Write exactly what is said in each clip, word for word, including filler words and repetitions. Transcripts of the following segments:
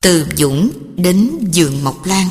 Từ Dũng đến vườn Mộc Lan.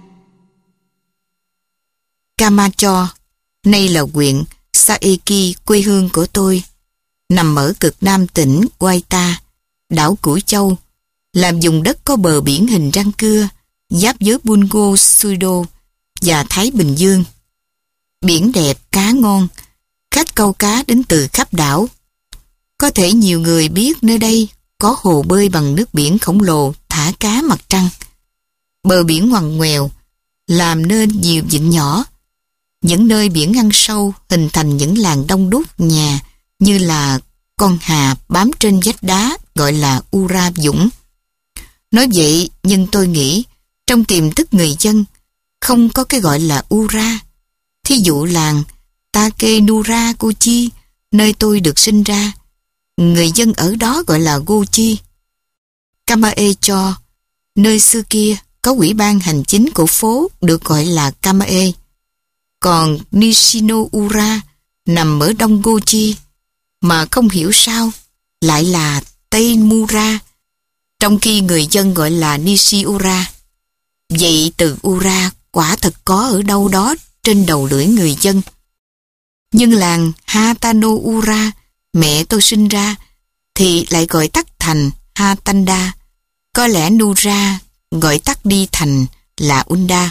Camacho, nay là huyện Saeki, quê hương của tôi, nằm ở cực nam tỉnh Guaita, đảo Cửu Châu, là vùng đất có bờ biển hình răng cưa, giáp với Bungo Sudo và Thái Bình Dương. Biển đẹp, cá ngon, khách câu cá đến từ khắp đảo. Có thể nhiều người biết nơi đây có hồ bơi bằng nước biển khổng lồ thả cá mặt trăng. Bờ biển ngoằn ngoèo, làm nên nhiều vịnh nhỏ. Những nơi biển ăn sâu hình thành những làng đông đúc nhà như là con hà bám trên vách đá gọi là Ura Dũng. Nói vậy nhưng tôi nghĩ trong tiềm thức người dân không có cái gọi là Ura. Thí dụ làng Takenura Kochi, nơi tôi được sinh ra, người dân ở đó gọi là Gochi. Kamae-cho, nơi xưa kia có ủy ban hành chính của phố được gọi là Kamae. Còn Nishino-ura nằm ở đông Gochi, mà không hiểu sao lại là Tây Mura, trong khi người dân gọi là Nishi-ura. Vậy từ Ura quả thật có ở đâu đó trên đầu lưỡi người dân. Nhưng làng Hatano-ura, mẹ tôi sinh ra, thì lại gọi tắt thành Hatanda. Có lẽ Nura gọi tắt đi thành là Unda.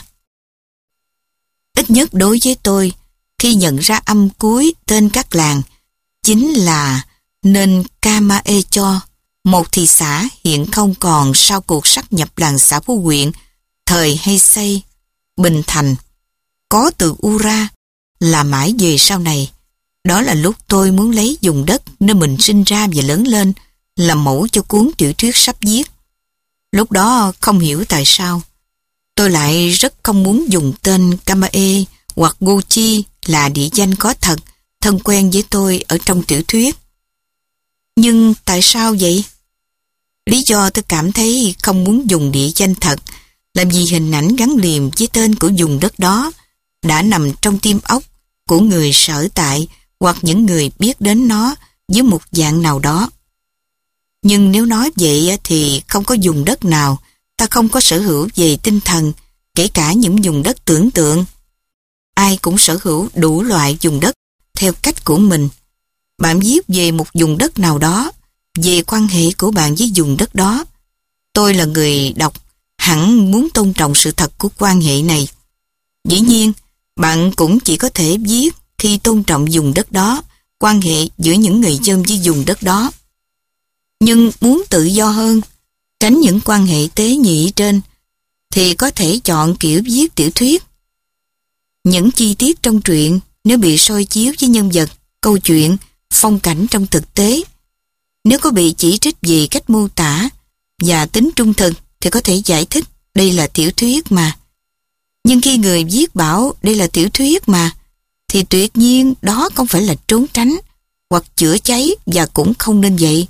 Ít nhất đối với tôi, khi nhận ra âm cuối tên các làng, chính là nên Kamae-cho, một thị xã hiện không còn sau cuộc sáp nhập làng xã Phú Huyện, thời Heisei, Bình Thành. Có từ Ura là mãi về sau này. Đó là lúc tôi muốn lấy vùng đất nơi mình sinh ra và lớn lên làm mẫu cho cuốn tiểu thuyết sắp viết. Lúc đó không hiểu tại sao tôi lại rất không muốn dùng tên Kamae hoặc Gochi là địa danh có thật, thân quen với tôi ở trong tiểu thuyết. Nhưng tại sao vậy? Lý do tôi cảm thấy không muốn dùng địa danh thật là vì hình ảnh gắn liền với tên của vùng đất đó đã nằm trong tim óc của người sở tại hoặc những người biết đến nó với một dạng nào đó. Nhưng nếu nói vậy thì không có vùng đất nào ta không có sở hữu về tinh thần, kể cả những vùng đất tưởng tượng. Ai cũng sở hữu đủ loại vùng đất theo cách của mình. Bạn viết về một vùng đất nào đó, về quan hệ của bạn với vùng đất đó. Tôi là người đọc, hẳn muốn tôn trọng sự thật của quan hệ này. Dĩ nhiên, bạn cũng chỉ có thể viết khi tôn trọng vùng đất đó, quan hệ giữa những người dân với vùng đất đó. Nhưng muốn tự do hơn, tránh những quan hệ tế nhị trên, thì có thể chọn kiểu viết tiểu thuyết. Những chi tiết trong truyện nếu bị soi chiếu với nhân vật, câu chuyện, phong cảnh trong thực tế, nếu có bị chỉ trích về cách mô tả và tính trung thực thì có thể giải thích đây là tiểu thuyết mà. Nhưng khi người viết bảo đây là tiểu thuyết mà, thì tuyệt nhiên đó không phải là trốn tránh hoặc chữa cháy, và cũng không nên vậy.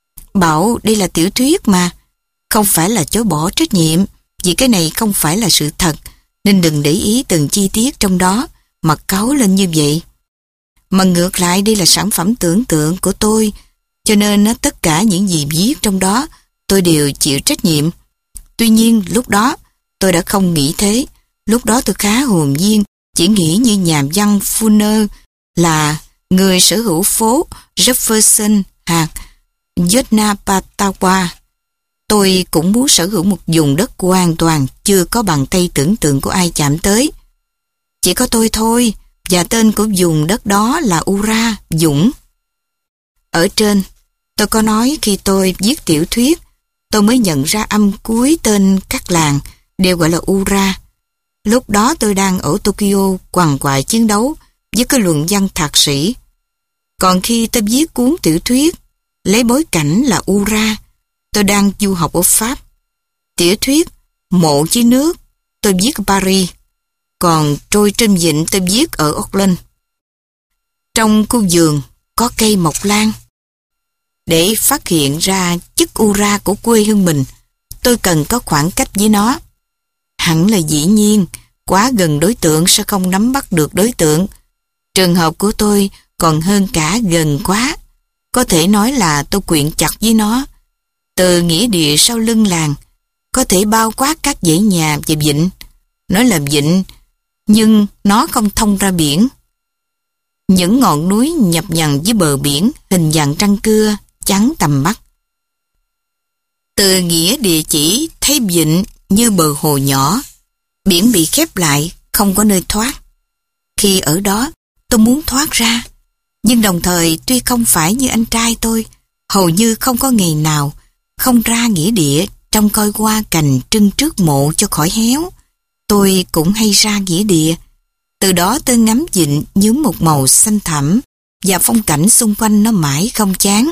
Bảo đây là tiểu thuyết mà không phải là chối bỏ trách nhiệm, vì cái này không phải là sự thật, nên đừng để ý từng chi tiết trong đó mà cáu lên như vậy. Mà ngược lại đây là sản phẩm tưởng tượng của tôi, cho nên tất cả những gì viết trong đó tôi đều chịu trách nhiệm. Tuy nhiên lúc đó tôi đã không nghĩ thế. Lúc đó tôi khá hồn nhiên, chỉ nghĩ như nhà văn Fuller là người sở hữu phố Jefferson hạt Yotnapatawa. Tôi cũng muốn sở hữu một vùng đất hoàn toàn chưa có bàn tay tưởng tượng của ai chạm tới. Chỉ có tôi thôi, và tên của vùng đất đó là Ura, Dũng. Ở trên, tôi có nói khi tôi viết tiểu thuyết, tôi mới nhận ra âm cuối tên các làng đều gọi là Ura. Lúc đó tôi đang ở Tokyo quằn quại chiến đấu với cái luận văn thạc sĩ. Còn khi tôi viết cuốn tiểu thuyết lấy bối cảnh là Ura, tôi đang du học ở Pháp. Tiểu thuyết Mộ dưới nước tôi viết ở Paris, còn Trôi trên vịnh tôi viết ở Auckland. Trong khu vườn có cây mộc lan. Để phát hiện ra chất Ura của quê hương mình, tôi cần có khoảng cách với nó. Hẳn là dĩ nhiên, quá gần đối tượng sẽ không nắm bắt được đối tượng. Trường hợp của tôi còn hơn cả gần quá. Có thể nói là tôi quyện chặt với nó. Từ nghĩa địa sau lưng làng, có thể bao quát các dãy nhà và vịnh. Nó là vịnh, nhưng nó không thông ra biển. Những ngọn núi nhập nhằng với bờ biển, hình dạng trăng cưa, chắn tầm mắt. Từ nghĩa địa chỉ thấy vịnh như bờ hồ nhỏ, biển bị khép lại, không có nơi thoát. Khi ở đó, tôi muốn thoát ra, nhưng đồng thời tuy không phải như anh trai tôi, hầu như không có ngày nào không ra nghĩa địa trông coi hoa cành trưng trước mộ cho khỏi héo. Tôi cũng hay ra nghĩa địa. Từ đó tôi ngắm vịnh nhuốm một màu xanh thẳm và phong cảnh xung quanh nó mãi không chán.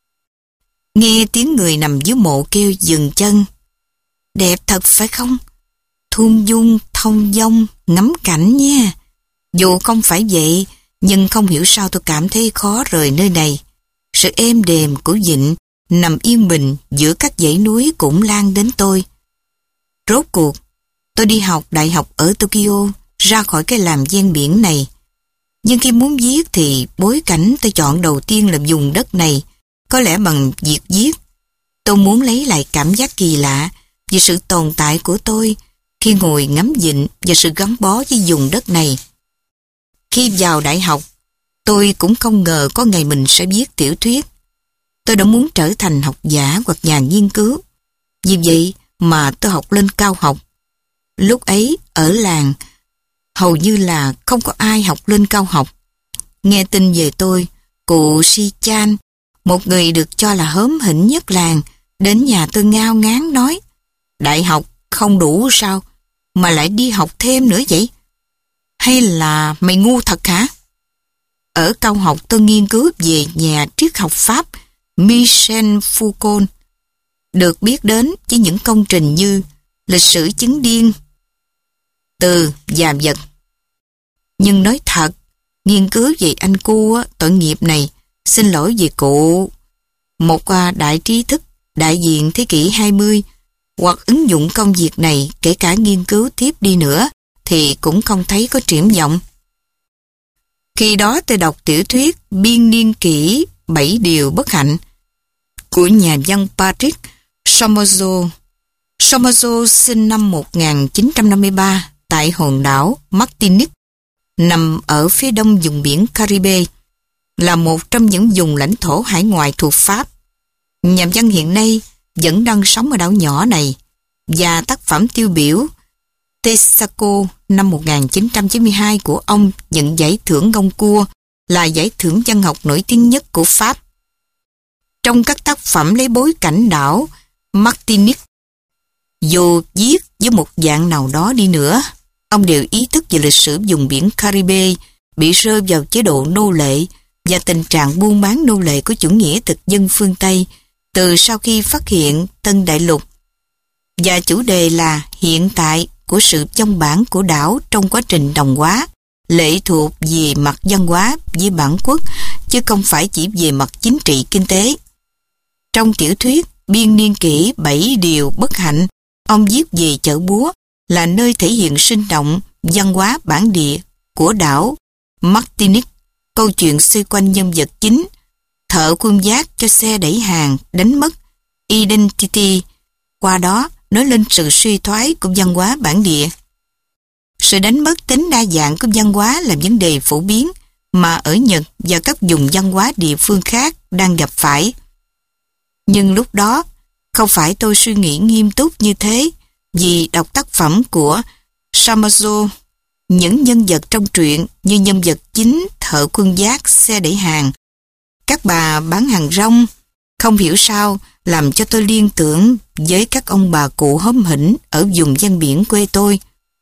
Nghe tiếng người nằm dưới mộ kêu dừng chân. Đẹp thật phải không? Thung dung, thông dong, ngắm cảnh nha. Dù không phải vậy, nhưng không hiểu sao tôi cảm thấy khó rời nơi này. Sự êm đềm của vịnh nằm yên bình giữa các dãy núi cũng lan đến tôi. Rốt cuộc, tôi đi học đại học ở Tokyo, ra khỏi cái làng ven biển này. Nhưng khi muốn viết thì bối cảnh tôi chọn đầu tiên là vùng đất này, có lẽ bằng việc viết. Tôi muốn lấy lại cảm giác kỳ lạ về sự tồn tại của tôi khi ngồi ngắm vịnh và sự gắn bó với vùng đất này. Khi vào đại học, tôi cũng không ngờ có ngày mình sẽ viết tiểu thuyết. Tôi đã muốn trở thành học giả hoặc nhà nghiên cứu. Vì vậy mà tôi học lên cao học. Lúc ấy, ở làng, hầu như là không có ai học lên cao học. Nghe tin về tôi, cụ Si-chan, một người được cho là hớm hỉnh nhất làng, đến nhà tôi ngao ngán nói, đại học không đủ sao, mà lại đi học thêm nữa vậy? Hay là mày ngu thật hả? Ở cao học tôi nghiên cứu về nhà triết học Pháp Michel Foucault, được biết đến với những công trình như lịch sử chứng điên, từ và vật. Nhưng nói thật, nghiên cứu về anh cu tội nghiệp này, xin lỗi về cụ, một đại trí thức đại diện thế kỷ hai mươi, hoặc ứng dụng công việc này kể cả nghiên cứu tiếp đi nữa thì cũng không thấy có triển vọng. Khi đó tôi đọc tiểu thuyết Biên niên kỷ bảy điều bất hạnh của nhà văn Patrick Somoza. Somoza sinh năm một nghìn chín trăm năm mươi ba tại hòn đảo Martinique, nằm ở phía đông vùng biển Caribe, là một trong những vùng lãnh thổ hải ngoại thuộc Pháp. Nhà văn hiện nay vẫn đang sống ở đảo nhỏ này, và tác phẩm tiêu biểu Texaco năm một nghìn chín trăm chín mươi hai của ông nhận giải thưởng Goncourt, là giải thưởng văn học nổi tiếng nhất của Pháp. Trong các tác phẩm lấy bối cảnh đảo Martinique, dù viết với một dạng nào đó đi nữa, ông đều ý thức về lịch sử vùng biển Caribe bị rơi vào chế độ nô lệ và tình trạng buôn bán nô lệ của chủ nghĩa thực dân phương Tây từ sau khi phát hiện Tân Đại Lục, và chủ đề là hiện tại của sự trong bản của đảo trong quá trình đồng hóa, lệ thuộc về mặt văn hóa với bản quốc, chứ không phải chỉ về mặt chính trị kinh tế. Trong tiểu thuyết Biên niên kỷ bảy điều bất hạnh, ông viết về chợ búa, là nơi thể hiện sinh động văn hóa bản địa của đảo Martinique. Câu chuyện xoay quanh nhân vật chính, thợ khuân vác cho xe đẩy hàng đánh mất identity, qua đó nói lên sự suy thoái của văn hóa bản địa. Sự đánh mất tính đa dạng của văn hóa là vấn đề phổ biến mà ở Nhật và các vùng văn hóa địa phương khác đang gặp phải. Nhưng lúc đó, không phải tôi suy nghĩ nghiêm túc như thế, vì đọc tác phẩm của Somoza, những nhân vật trong truyện như nhân vật chính thợ khuân vác xe đẩy hàng, các bà bán hàng rong, không hiểu sao làm cho tôi liên tưởng với các ông bà cụ hóm hỉnh ở vùng ven biển quê tôi.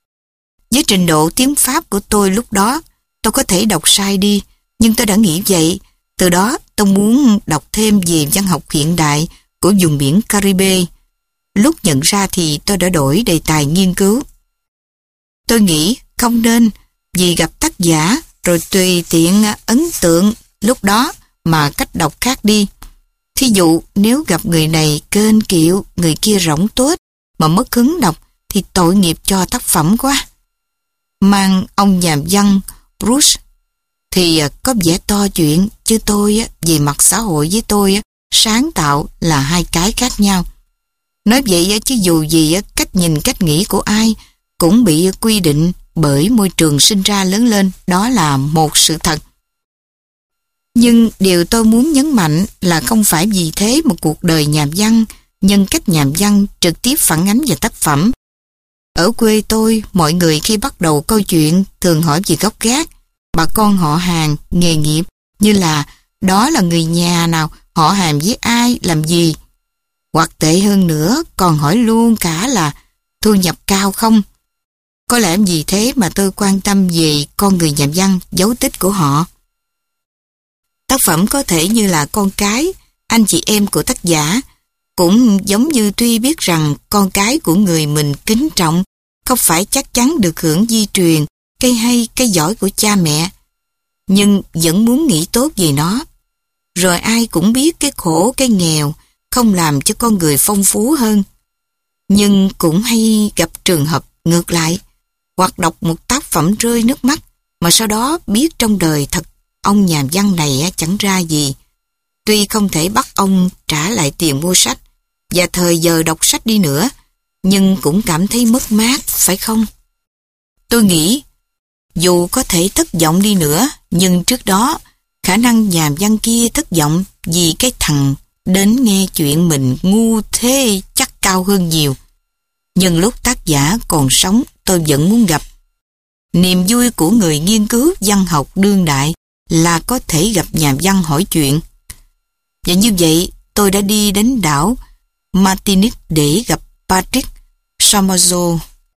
Với trình độ tiếng Pháp của tôi lúc đó, tôi có thể đọc sai đi, nhưng tôi đã nghĩ vậy. Từ đó tôi muốn đọc thêm về văn học hiện đại của vùng biển Caribe. Lúc nhận ra thì tôi đã đổi đề tài nghiên cứu. Tôi nghĩ không nên vì gặp tác giả rồi tùy tiện ấn tượng lúc đó mà cách đọc khác đi. Thí dụ nếu gặp người này kênh kiệu, người kia rỗng tuếch mà mất hứng đọc thì tội nghiệp cho tác phẩm quá. Mang ông nhà văn Bruce thì có vẻ to chuyện, chứ tôi về mặt xã hội với tôi sáng tạo là hai cái khác nhau. Nói vậy chứ dù gì cách nhìn cách nghĩ của ai cũng bị quy định bởi môi trường sinh ra lớn lên, đó là một sự thật. Nhưng điều tôi muốn nhấn mạnh là không phải vì thế một cuộc đời nhà văn, nhân cách nhà văn trực tiếp phản ánh vào tác phẩm. Ở quê tôi, mọi người khi bắt đầu câu chuyện thường hỏi về gốc gác, bà con họ hàng, nghề nghiệp, như là đó là người nhà nào, họ hàng với ai, làm gì. Hoặc tệ hơn nữa, còn hỏi luôn cả là thu nhập cao không. Có lẽ vì thế mà tôi quan tâm về con người nhà văn, dấu tích của họ. Tác phẩm có thể như là con cái, anh chị em của tác giả, cũng giống như tuy biết rằng con cái của người mình kính trọng không phải chắc chắn được hưởng di truyền, cái hay, cái giỏi của cha mẹ, nhưng vẫn muốn nghĩ tốt về nó. Rồi ai cũng biết cái khổ, cái nghèo không làm cho con người phong phú hơn. Nhưng cũng hay gặp trường hợp ngược lại, hoặc đọc một tác phẩm rơi nước mắt, mà sau đó biết trong đời thật ông nhà văn này chẳng ra gì. Tuy không thể bắt ông trả lại tiền mua sách và thời giờ đọc sách đi nữa, nhưng cũng cảm thấy mất mát, phải không? Tôi nghĩ, dù có thể thất vọng đi nữa, nhưng trước đó, khả năng nhà văn kia thất vọng vì cái thằng đến nghe chuyện mình ngu thế chắc cao hơn nhiều. Nhưng lúc tác giả còn sống, tôi vẫn muốn gặp. Niềm vui của người nghiên cứu văn học đương đại là có thể gặp nhà văn hỏi chuyện. Và như vậy, tôi đã đi đến đảo Martinique để gặp Patrick Somoza.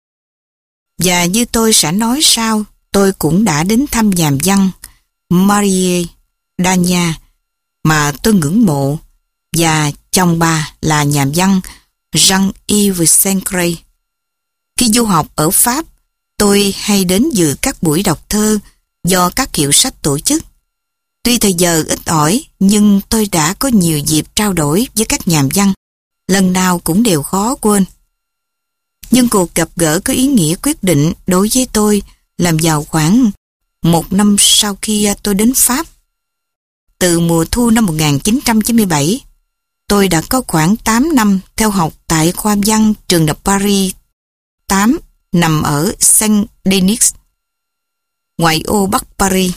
Và như tôi sẽ nói sau, tôi cũng đã đến thăm nhà văn Marie Dania mà tôi ngưỡng mộ, và chồng bà là nhà văn Jean-Yves Saint-Cré. Khi du học ở Pháp, tôi hay đến dự các buổi đọc thơ do các hiệu sách tổ chức. Tuy thời giờ ít ỏi, nhưng tôi đã có nhiều dịp trao đổi với các nhà văn, lần nào cũng đều khó quên. Nhưng cuộc gặp gỡ có ý nghĩa quyết định đối với tôi làm vào khoảng một năm sau khi tôi đến Pháp. Từ mùa thu năm một nghìn chín trăm chín mươi bảy, tôi đã có khoảng tám năm theo học tại khoa văn trường đại học Paris tám nằm ở Saint-Denis, ngoại ô Bắc Paris.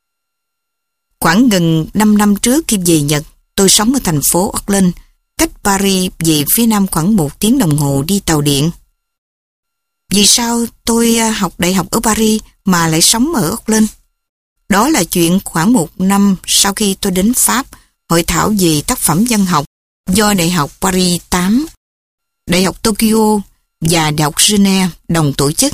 Khoảng gần năm năm trước khi về Nhật, tôi sống ở thành phố Auckland, cách Paris về phía nam khoảng một tiếng đồng hồ đi tàu điện. Vì sao tôi học đại học ở Paris mà lại sống ở Auckland? Đó là chuyện khoảng một năm sau khi tôi đến Pháp hội thảo về tác phẩm văn học do Đại học Paris tám, Đại học Tokyo và Đại học Geneva đồng tổ chức.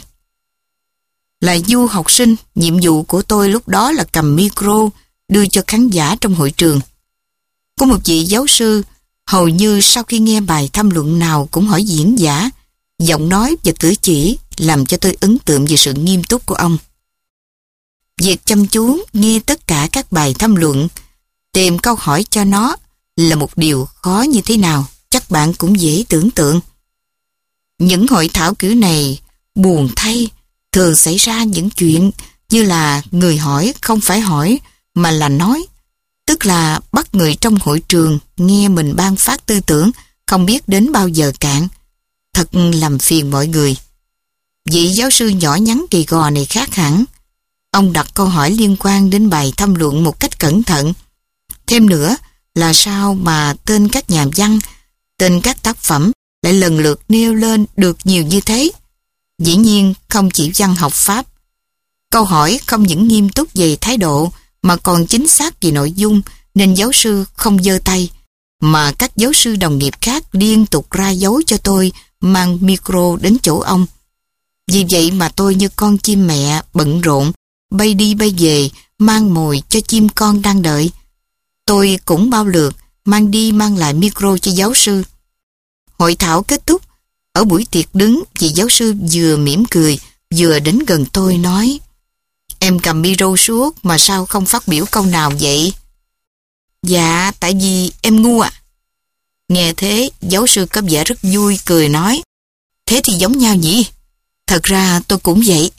Là du học sinh, nhiệm vụ của tôi lúc đó là cầm micro đưa cho khán giả trong hội trường. Có một vị giáo sư hầu như sau khi nghe bài tham luận nào cũng hỏi diễn giả, giọng nói và cử chỉ làm cho tôi ấn tượng về sự nghiêm túc của ông. Việc chăm chú nghe tất cả các bài tham luận, tìm câu hỏi cho nó là một điều khó như thế nào, chắc bạn cũng dễ tưởng tượng. Những hội thảo kiểu này buồn thay thường xảy ra những chuyện như là người hỏi không phải hỏi mà là nói, tức là bắt người trong hội trường nghe mình ban phát tư tưởng không biết đến bao giờ cạn. Thật làm phiền mọi người. Vị giáo sư nhỏ nhắn kỳ gò này khác hẳn. Ông đặt câu hỏi liên quan đến bài tham luận một cách cẩn thận. Thêm nữa là sao mà tên các nhà văn, tên các tác phẩm lại lần lượt nêu lên được nhiều như thế? Dĩ nhiên không chỉ văn học Pháp. Câu hỏi không những nghiêm túc về thái độ mà còn chính xác về nội dung, nên giáo sư không giơ tay, mà các giáo sư đồng nghiệp khác liên tục ra dấu cho tôi mang micro đến chỗ ông. Vì vậy mà tôi như con chim mẹ bận rộn, bay đi bay về, mang mồi cho chim con đang đợi. Tôi cũng bao lượt, mang đi mang lại micro cho giáo sư. Hội thảo kết thúc, ở buổi tiệc đứng, vị giáo sư vừa mỉm cười, vừa đến gần tôi nói: "Em cầm micro suốt mà sao không phát biểu câu nào vậy?" "Dạ, tại vì em ngu ạ." Nghe thế, giáo sư có vẻ rất vui, cười nói: "Thế thì giống nhau nhỉ? Thật ra tôi cũng vậy."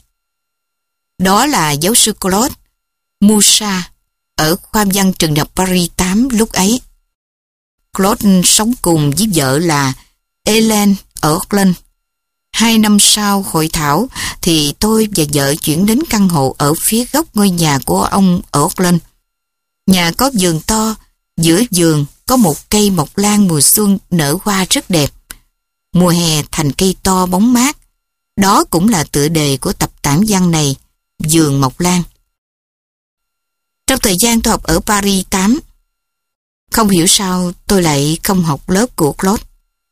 Đó là giáo sư Claude Moussa ở khoa văn trường đại học Paris tám lúc ấy. Claude sống cùng với vợ là Ellen ở Auckland. Hai năm sau hội thảo thì tôi và vợ chuyển đến căn hộ ở phía góc ngôi nhà của ông ở Auckland. Nhà có vườn to, giữa vườn có một cây mộc lan mùa xuân nở hoa rất đẹp. Mùa hè thành cây to bóng mát. Đó cũng là tựa đề của tập tản văn này, Vườn Mộc Lan. Trong thời gian tôi học ở Paris tám, không hiểu sao tôi lại không học lớp của Claude.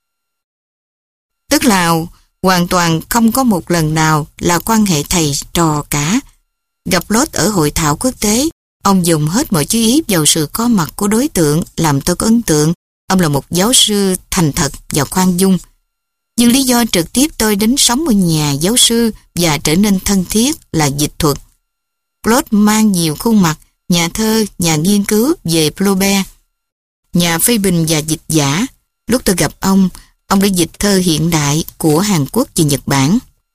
Tức là hoàn toàn không có một lần nào là quan hệ thầy trò cả. Gặp Claude ở hội thảo quốc tế, ông dùng hết mọi chú ý vào sự có mặt của đối tượng làm tôi có ấn tượng. Ông là một giáo sư thành thật và khoan dung. Nhưng lý do trực tiếp tôi đến sống ở nhà giáo sư và trở nên thân thiết là dịch thuật. Claude mang nhiều khuôn mặt, nhà thơ, nhà nghiên cứu về Flaubert, nhà phê bình và dịch giả. Lúc tôi gặp ông, ông đã dịch thơ hiện đại của Hàn Quốc và Nhật Bản.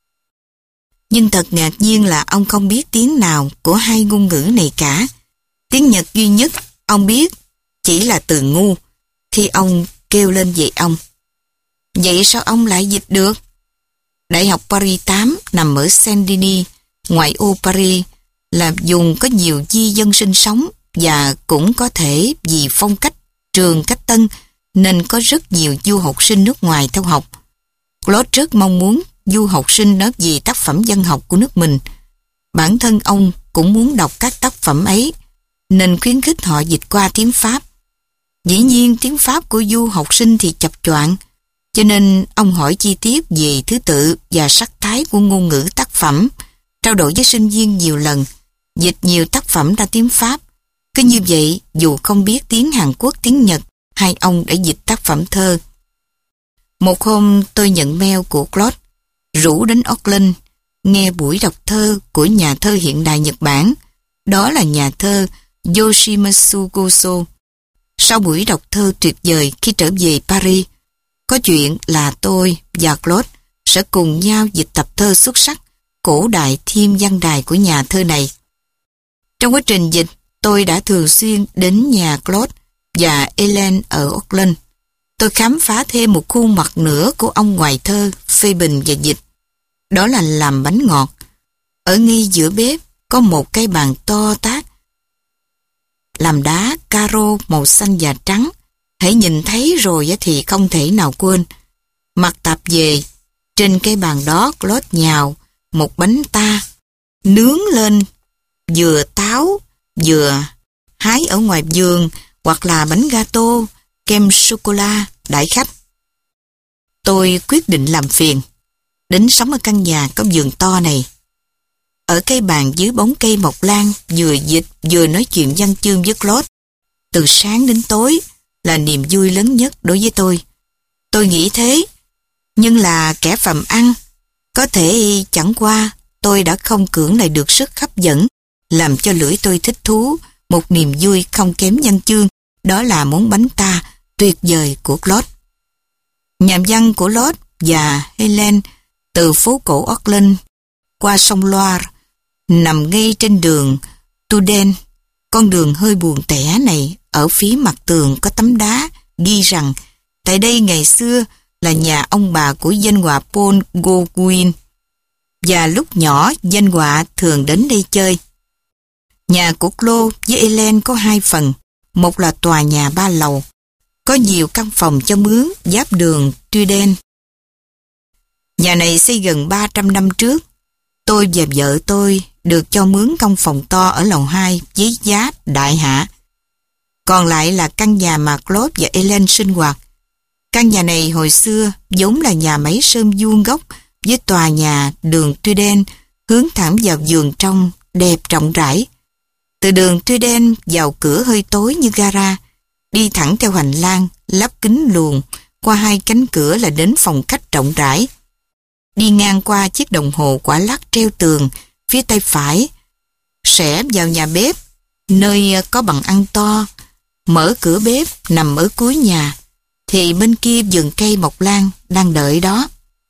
Nhưng thật ngạc nhiên là ông không biết tiếng nào của hai ngôn ngữ này cả. Tiếng Nhật duy nhất ông biết chỉ là từ ngu. Khi ông kêu lên về ông. Vậy sao ông lại dịch được? Đại học Paris tám nằm ở Saint-Denis, ngoại ô Paris, là vùng có nhiều di dân sinh sống và cũng có thể vì phong cách trường cách tân nên có rất nhiều du học sinh nước ngoài theo học. Claude rất mong muốn du học sinh nói về tác phẩm văn học của nước mình. Bản thân ông cũng muốn đọc các tác phẩm ấy nên khuyến khích họ dịch qua tiếng Pháp. Dĩ nhiên tiếng Pháp của du học sinh thì chập choạng, cho nên ông hỏi chi tiết về thứ tự và sắc thái của ngôn ngữ tác phẩm, trao đổi với sinh viên nhiều lần, dịch nhiều tác phẩm ra tiếng Pháp. Cứ như vậy, dù không biết tiếng Hàn Quốc, tiếng Nhật, hai ông đã dịch tác phẩm thơ. Một hôm tôi nhận mail của Claude, rủ đến Auckland, nghe buổi đọc thơ của nhà thơ hiện đại Nhật Bản. Đó là nhà thơ Yoshimitsu Goso. Sau buổi đọc thơ tuyệt vời khi trở về Paris, có chuyện là tôi và Claude sẽ cùng nhau dịch tập thơ xuất sắc cổ đại Thiên Văn Đài của nhà thơ này. Trong quá trình dịch, tôi đã thường xuyên đến nhà Claude và Ellen ở Auckland. Tôi khám phá thêm một khuôn mặt nữa của ông ngoài thơ, phê bình và dịch. Đó là làm bánh ngọt. Ở ngay giữa bếp có một cây bàn to tát làm đá caro màu xanh và trắng. Hãy nhìn thấy rồi thì không thể nào quên. Mặc tạp về, trên cây bàn đó Claude nhào một bánh ta, nướng lên, vừa táo, vừa hái ở ngoài vườn, hoặc là bánh gato, kem sô-cô-la, đãi khách. Tôi quyết định làm phiền, đến sống ở căn nhà có vườn to này. Ở cây bàn dưới bóng cây mộc lan, vừa dịch vừa nói chuyện văn chương với Claude. Từ sáng đến tối là niềm vui lớn nhất đối với tôi. Tôi nghĩ thế, nhưng là kẻ phàm ăn. Có thể chẳng qua tôi đã không cưỡng lại được sức hấp dẫn, làm cho lưỡi tôi thích thú, một niềm vui không kém văn chương. Đó là món bánh ta tuyệt vời của Claude. Nhà văn của Claude và Helen từ phố cổ Auckland qua sông Loire nằm ngay trên đường Tuden. Con đường hơi buồn tẻ này, ở phía mặt tường có tấm đá ghi rằng tại đây ngày xưa là nhà ông bà của danh họa Paul Gauguin, và lúc nhỏ danh họa thường đến đây chơi. Nhà của Claude với Ellen có hai phần, một là tòa nhà ba lầu, có nhiều căn phòng cho mướn giáp đường Tuden. Nhà này xây gần ba trăm năm trước. Tôi và vợ tôi được cho mướn căn phòng to ở lầu hai với giá đại hạ. Còn lại là căn nhà mà Claude và Ellen sinh hoạt. Căn nhà này hồi xưa vốn là nhà máy sơn vuông góc với tòa nhà đường Tuden hướng thẳng vào vườn trong đẹp rộng rãi. Từ đường Tuden vào cửa hơi tối như gara, đi thẳng theo hành lang lắp kính luồn qua hai cánh cửa là đến phòng khách rộng rãi. Đi ngang qua chiếc đồng hồ quả lắc treo tường phía tay phải, sẽ vào nhà bếp nơi có bàn ăn to. Mở cửa bếp nằm ở cuối nhà thì bên kia vườn cây mộc lan đang đợi đó.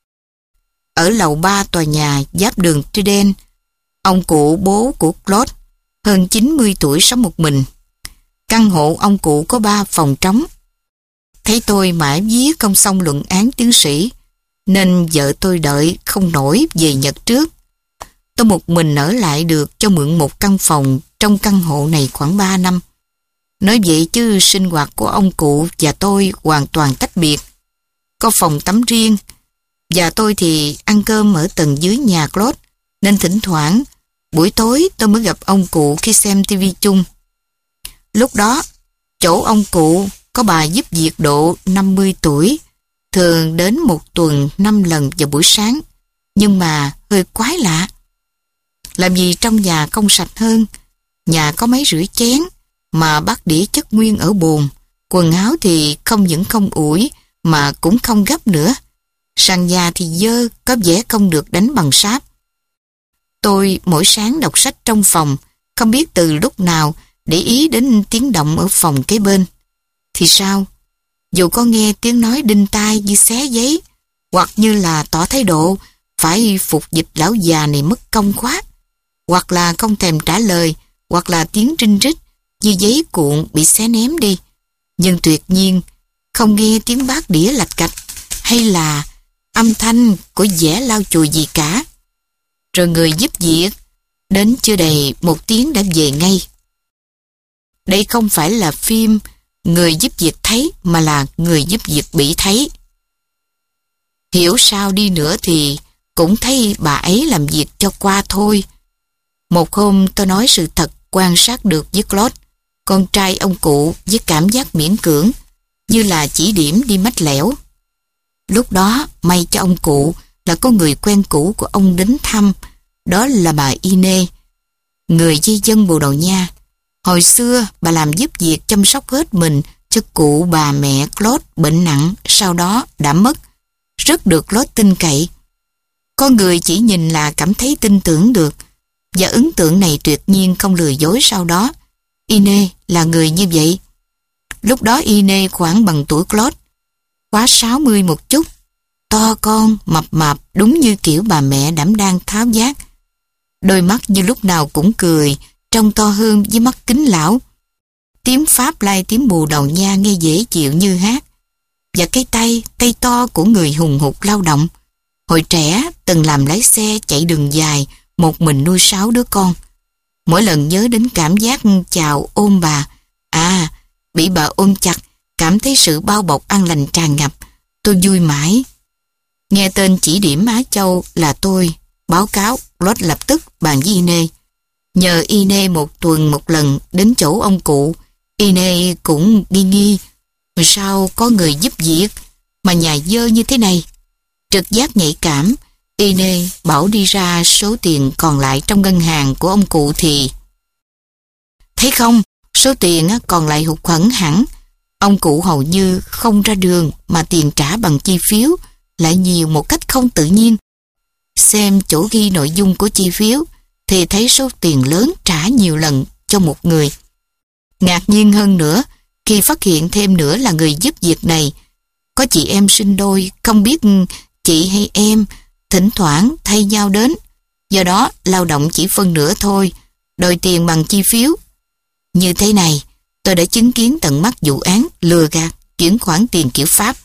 Ở lầu ba tòa nhà giáp đường Tuden, ông cụ bố của Claude hơn chín mươi tuổi sống một mình. Căn hộ ông cụ có ba phòng trống. Thấy tôi mãi viết không xong luận án tiến sĩ, nên vợ tôi đợi không nổi về Nhật trước. Tôi một mình ở lại được cho mượn một căn phòng trong căn hộ này khoảng ba năm. Nói vậy chứ sinh hoạt của ông cụ và tôi hoàn toàn tách biệt. Có phòng tắm riêng, và tôi thì ăn cơm ở tầng dưới nhà Claude, nên thỉnh thoảng buổi tối tôi mới gặp ông cụ khi xem tivi chung. Lúc đó, chỗ ông cụ có bà giúp việc độ năm mươi tuổi, thường đến một tuần năm lần vào buổi sáng, nhưng mà hơi quái lạ. Làm gì trong nhà không sạch hơn, nhà có máy rửa chén, mà bát đĩa chất nguyên ở bồn, quần áo thì không những không ủi, mà cũng không gấp nữa. Sàn nhà thì dơ, có vẻ không được đánh bằng sáp. Tôi mỗi sáng đọc sách trong phòng, không biết từ lúc nào để ý đến tiếng động ở phòng kế bên. Thì sao? Dù có nghe tiếng nói đinh tai như xé giấy, hoặc như là tỏ thái độ phải phục dịch lão già này mất công quá, hoặc là không thèm trả lời, hoặc là tiếng rinh rít như giấy cuộn bị xé ném đi, nhưng tuyệt nhiên không nghe tiếng bát đĩa lạch cạch hay là âm thanh của dẻ lau chùi gì cả. Rồi người giúp việc đến chưa đầy một tiếng đã về ngay. Đây không phải là phim người giúp việc thấy, mà là người giúp việc bị thấy. Hiểu sao đi nữa thì cũng thấy bà ấy làm việc cho qua thôi. Một hôm tôi nói sự thật quan sát được với Claude, con trai ông cụ, với cảm giác miễn cưỡng, như là chỉ điểm đi mách lẻo. Lúc đó may cho ông cụ là có người quen cũ của ông đến thăm, đó là bà Ine, người di dân Bồ Đào Nha. Hồi xưa bà làm giúp việc chăm sóc hết mình cho cụ bà mẹ Claude bệnh nặng, sau đó đã mất, rất được Claude tin cậy. Con người chỉ nhìn là cảm thấy tin tưởng được, và ấn tượng này tuyệt nhiên không lừa dối sau đó. Ine là người như vậy. Lúc đó Ine khoảng bằng tuổi Claude, quá sáu mươi một chút, to con, mập mạp, đúng như kiểu bà mẹ đảm đang tháo vát. Đôi mắt như lúc nào cũng cười, trông to hơn với mắt kính lão. Tiếng Pháp lai tiếng Bồ Đào Nha nghe dễ chịu như hát. Và cái tay, tay to của người hùng hục lao động. Hồi trẻ từng làm lái xe chạy đường dài, một mình nuôi sáu đứa con. Mỗi lần nhớ đến cảm giác chào ôm bà, à, bị bà ôm chặt, cảm thấy sự bao bọc an lành tràn ngập, tôi vui mãi. Nghe tên chỉ điểm Á Châu là tôi báo cáo, Claude lập tức bàn với Ine. Nhờ Ine một tuần một lần đến chỗ ông cụ, Ine cũng nghi nghi, sao có người giúp việc mà nhà dơ như thế này. Trực giác nhạy cảm, Ine bảo đi ra số tiền còn lại trong ngân hàng của ông cụ thì... Thấy không, số tiền còn lại hụt hẫng hẳn. Ông cụ hầu như không ra đường mà tiền trả bằng chi phiếu lại nhiều một cách không tự nhiên. Xem chỗ ghi nội dung của chi phiếu thì thấy số tiền lớn trả nhiều lần cho một người. Ngạc nhiên hơn nữa khi phát hiện thêm nữa là người giúp việc này có chị em sinh đôi, không biết chị hay em, thỉnh thoảng thay nhau đến. Do đó lao động chỉ phân nửa thôi, đòi tiền bằng chi phiếu. Như thế này, tôi đã chứng kiến tận mắt vụ án lừa gạt chuyển khoản tiền kiểu Pháp.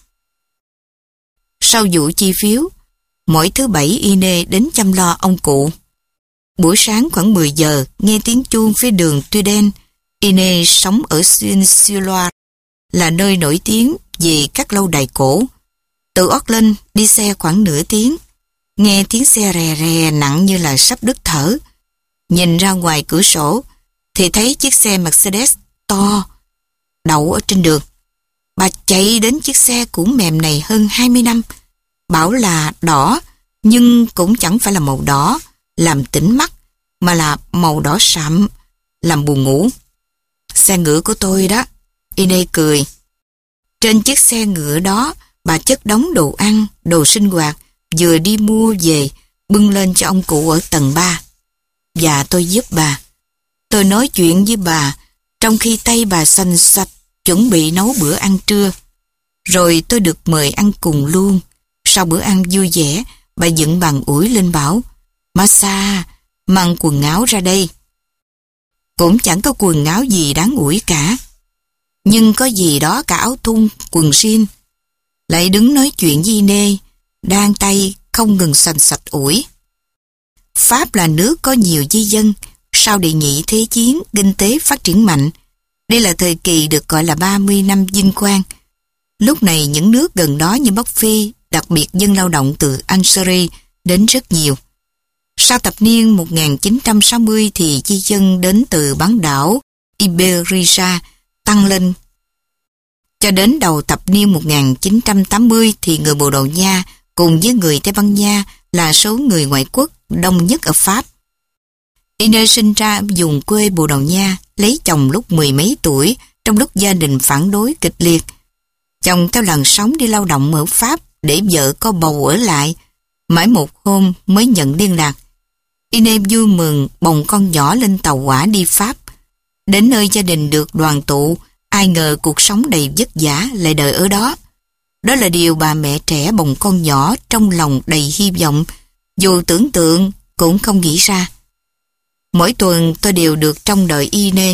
Sau vụ chi phiếu, mỗi thứ bảy Ine đến chăm lo ông cụ. Buổi sáng khoảng mười giờ, nghe tiếng chuông phía đường Tuyden. Ine sống ở Saint-Cyloire, là nơi nổi tiếng về các lâu đài cổ. Từ Auckland đi xe khoảng nửa tiếng, nghe tiếng xe rè rè nặng như là sắp đứt thở. Nhìn ra ngoài cửa sổ thì thấy chiếc xe Mercedes to đậu ở trên đường. Bà chạy đến chiếc xe cũ mềm này hơn hai mươi năm, bảo là đỏ, nhưng cũng chẳng phải là màu đỏ làm tỉnh mắt, mà là màu đỏ sậm làm buồn ngủ. Xe ngựa của tôi đó. Ine cười. Trên chiếc xe ngựa đó, bà chất đống đồ ăn, đồ sinh hoạt vừa đi mua về, bưng lên cho ông cụ ở tầng ba. Và tôi giúp bà. Tôi nói chuyện với bà, trong khi tay bà xanh xạch chuẩn bị nấu bữa ăn trưa. Rồi tôi được mời ăn cùng luôn. Sau bữa ăn vui vẻ, bà dựng bàn ủi lên bảo, Masa, mang quần áo ra đây. Cũng chẳng có quần áo gì đáng ủi cả. nhưng có gì đó cả áo thun, quần jean. Lại đứng nói chuyện với Inê, đang tay không ngừng sành sạch ủi. Pháp là nước có nhiều di dân, sau đệ nhị thế chiến, kinh tế phát triển mạnh. Đây là thời kỳ được gọi là ba mươi năm vinh quang. Lúc này những nước gần đó như Bắc Phi, đặc biệt dân lao động từ Algeria đến rất nhiều. Sau thập niên một nghìn chín trăm sáu mươi thì di dân đến từ bán đảo Iberia tăng lên. Cho đến đầu thập niên một nghìn chín trăm tám mươi thì người Bồ Đào Nha cùng với người Tây Ban Nha là số người ngoại quốc đông nhất ở Pháp. Inê sinh ra vùng quê Bồ Đào Nha, lấy chồng lúc mười mấy tuổi, trong lúc gia đình phản đối kịch liệt. Chồng theo làn sóng đi lao động ở Pháp để vợ có bầu ở lại. Mãi một hôm mới nhận liên lạc. Inê vui mừng bồng con nhỏ lên tàu hỏa đi Pháp. Đến nơi gia đình được đoàn tụ, ai ngờ cuộc sống đầy vất vả lại đợi ở đó. Đó là điều bà mẹ trẻ bồng con nhỏ trong lòng đầy hy vọng, dù tưởng tượng cũng không nghĩ ra. Mỗi tuần tôi đều được trông đợi Inê.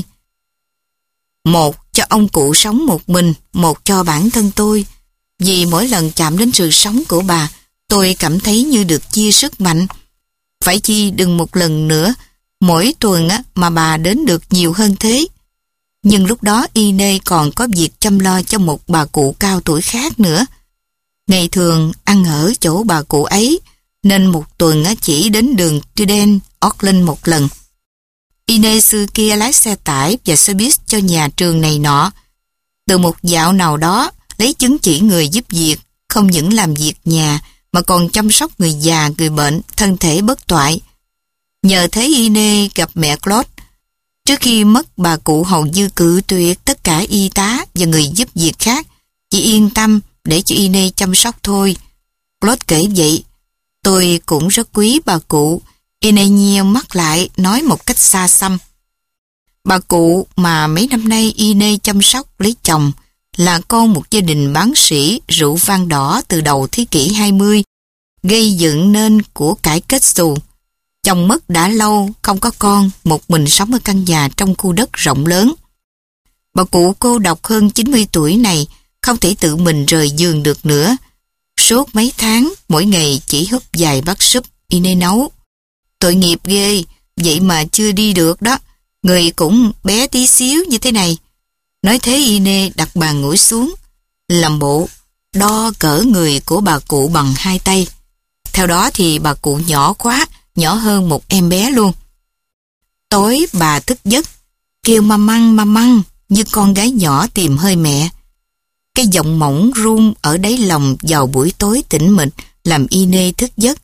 Một cho ông cụ sống một mình, một cho bản thân tôi. Vì mỗi lần chạm đến sự sống của bà, tôi cảm thấy như được chia sức mạnh. Phải chi đừng một lần nữa, mỗi tuần á, mà bà đến được nhiều hơn thế. Nhưng lúc đó Inê còn có việc chăm lo cho một bà cụ cao tuổi khác nữa. Ngày thường ăn ở chỗ bà cụ ấy, nên một tuần á, chỉ đến đường Tuden, Auckland một lần. Inê xưa kia lái xe tải và xe buýt cho nhà trường này nọ. Từ một dạo nào đó, lấy chứng chỉ người giúp việc, không những làm việc nhà, mà còn chăm sóc người già, người bệnh, thân thể bất toại. Nhờ thế Inê gặp mẹ Claude. Trước khi mất, bà cụ hầu như cự tuyệt tất cả y tá và người giúp việc khác, chỉ yên tâm để cho Inê chăm sóc thôi. Claude kể vậy. Tôi cũng rất quý bà cụ. Inê nheo mắt lại, nói một cách xa xăm. Bà cụ mà mấy năm nay Inê chăm sóc lấy chồng là con một gia đình bán sỉ rượu vang đỏ từ đầu thế kỷ hai mươi, gây dựng nên của cải kết xù. Chồng mất đã lâu, không có con, một mình sống ở căn nhà trong khu đất rộng lớn. Bà cụ cô độc hơn chín mươi tuổi này không thể tự mình rời giường được nữa. Suốt mấy tháng, mỗi ngày chỉ húp vài bát súp Inê nấu. Tội nghiệp ghê, vậy mà chưa đi được đó. Người cũng bé tí xíu như thế này. Nói thế Inê đặt bàn ngồi xuống, làm bộ đo cỡ người của bà cụ bằng hai tay. Theo đó thì bà cụ nhỏ quá, nhỏ hơn một em bé luôn. Tối bà thức giấc, kêu ma măng ma măng như con gái nhỏ tìm hơi mẹ. Cái giọng mỏng run ở đáy lòng vào buổi tối tĩnh mịch làm Inê thức giấc.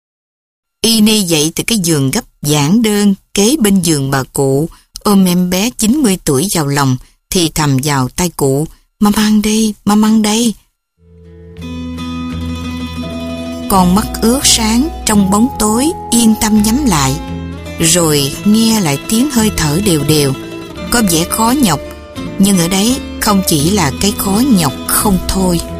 Inê dậy từ cái giường gấp giản đơn kế bên giường bà cụ, ôm em bé chín mươi tuổi vào lòng, thì thầm vào tay cụ, "Ma măng đây, ma măng đây." Con mắt ướt sáng trong bóng tối yên tâm nhắm lại, rồi nghe lại tiếng hơi thở đều đều, có vẻ khó nhọc, nhưng ở đấy không chỉ là cái khó nhọc không thôi.